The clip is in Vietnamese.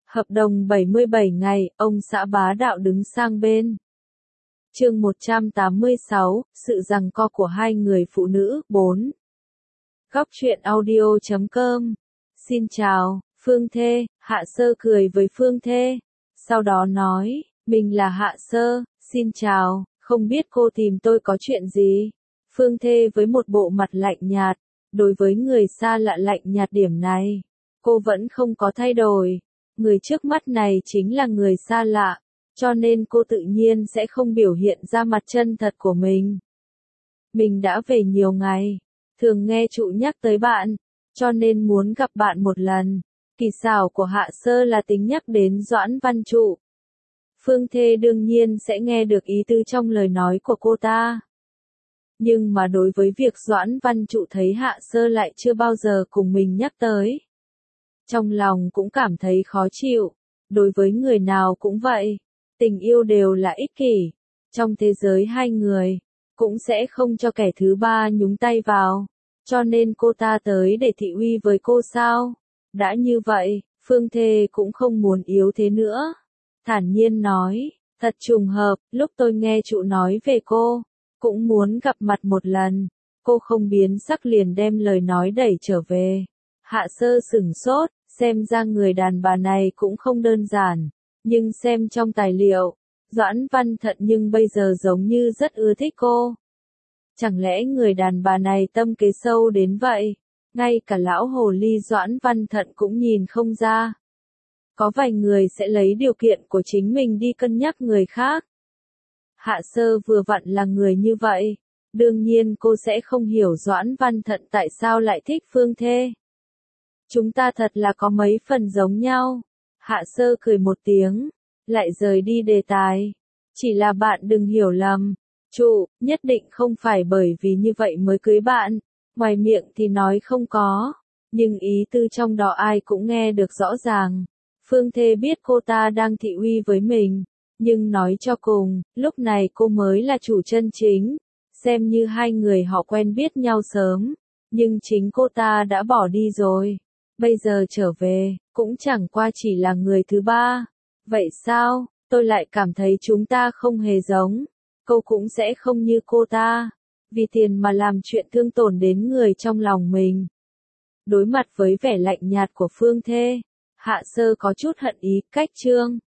Hợp đồng 77 ngày, ông xã bá đạo đứng sang bên. Chương 186, sự giằng co của hai người phụ nữ, 4. Góc truyện audio.com. Xin chào, Phương Thê. Hạ Sơ cười với Phương Thê. Sau đó nói, mình là Hạ Sơ, xin chào, không biết cô tìm tôi có chuyện gì? Phương Thê với một bộ mặt lạnh nhạt, đối với người xa lạ lạnh nhạt điểm này, cô vẫn không có thay đổi. Người trước mắt này chính là người xa lạ, cho nên cô tự nhiên sẽ không biểu hiện ra mặt chân thật của mình. Mình đã về nhiều ngày, thường nghe Trụ nhắc tới bạn, cho nên muốn gặp bạn một lần. Kỳ xảo của Hạ Sơ là tính nhắc đến Doãn Văn Trụ. Phương Thê đương nhiên sẽ nghe được ý tứ trong lời nói của cô ta. Nhưng mà đối với việc Doãn Văn Trụ thấy Hạ Sơ lại chưa bao giờ cùng mình nhắc tới, trong lòng cũng cảm thấy khó chịu. Đối với người nào cũng vậy, tình yêu đều là ích kỷ. Trong thế giới hai người, cũng sẽ không cho kẻ thứ ba nhúng tay vào. Cho nên cô ta tới để thị uy với cô sao? Đã như vậy, Phương Thê cũng không muốn yếu thế nữa. Thản nhiên nói, thật trùng hợp, lúc tôi nghe Trụ nói về cô, cũng muốn gặp mặt một lần. Cô không biến sắc liền đem lời nói đẩy trở về. Hạ Sơ sửng sốt, xem ra người đàn bà này cũng không đơn giản. Nhưng xem trong tài liệu, Doãn Văn Thận nhưng bây giờ giống như rất ưa thích cô. Chẳng lẽ người đàn bà này tâm kế sâu đến vậy? Ngay cả lão hồ ly Doãn Văn Thận cũng nhìn không ra. Có vài người sẽ lấy điều kiện của chính mình đi cân nhắc người khác. Hạ Sơ vừa vặn là người như vậy. Đương nhiên cô sẽ không hiểu Doãn Văn Thận tại sao lại thích Phương Thê. Chúng ta thật là có mấy phần giống nhau. Hạ Sơ cười một tiếng, lại rời đi đề tài. Chỉ là bạn đừng hiểu lầm. Trụ, nhất định không phải bởi vì như vậy mới cưới bạn. Ngoài miệng thì nói không có, nhưng ý tư trong đó ai cũng nghe được rõ ràng. Phương Thê biết cô ta đang thị uy với mình, nhưng nói cho cùng, lúc này cô mới là chủ chân chính. Xem như hai người họ quen biết nhau sớm, nhưng chính cô ta đã bỏ đi rồi. Bây giờ trở về, cũng chẳng qua chỉ là người thứ ba. Vậy sao, tôi lại cảm thấy chúng ta không hề giống. Cô cũng sẽ không như cô ta, vì tiền mà làm chuyện thương tổn đến người trong lòng mình. Đối mặt với vẻ lạnh nhạt của Phương Thê, Hạ Sơ có chút hận ý, cách chương.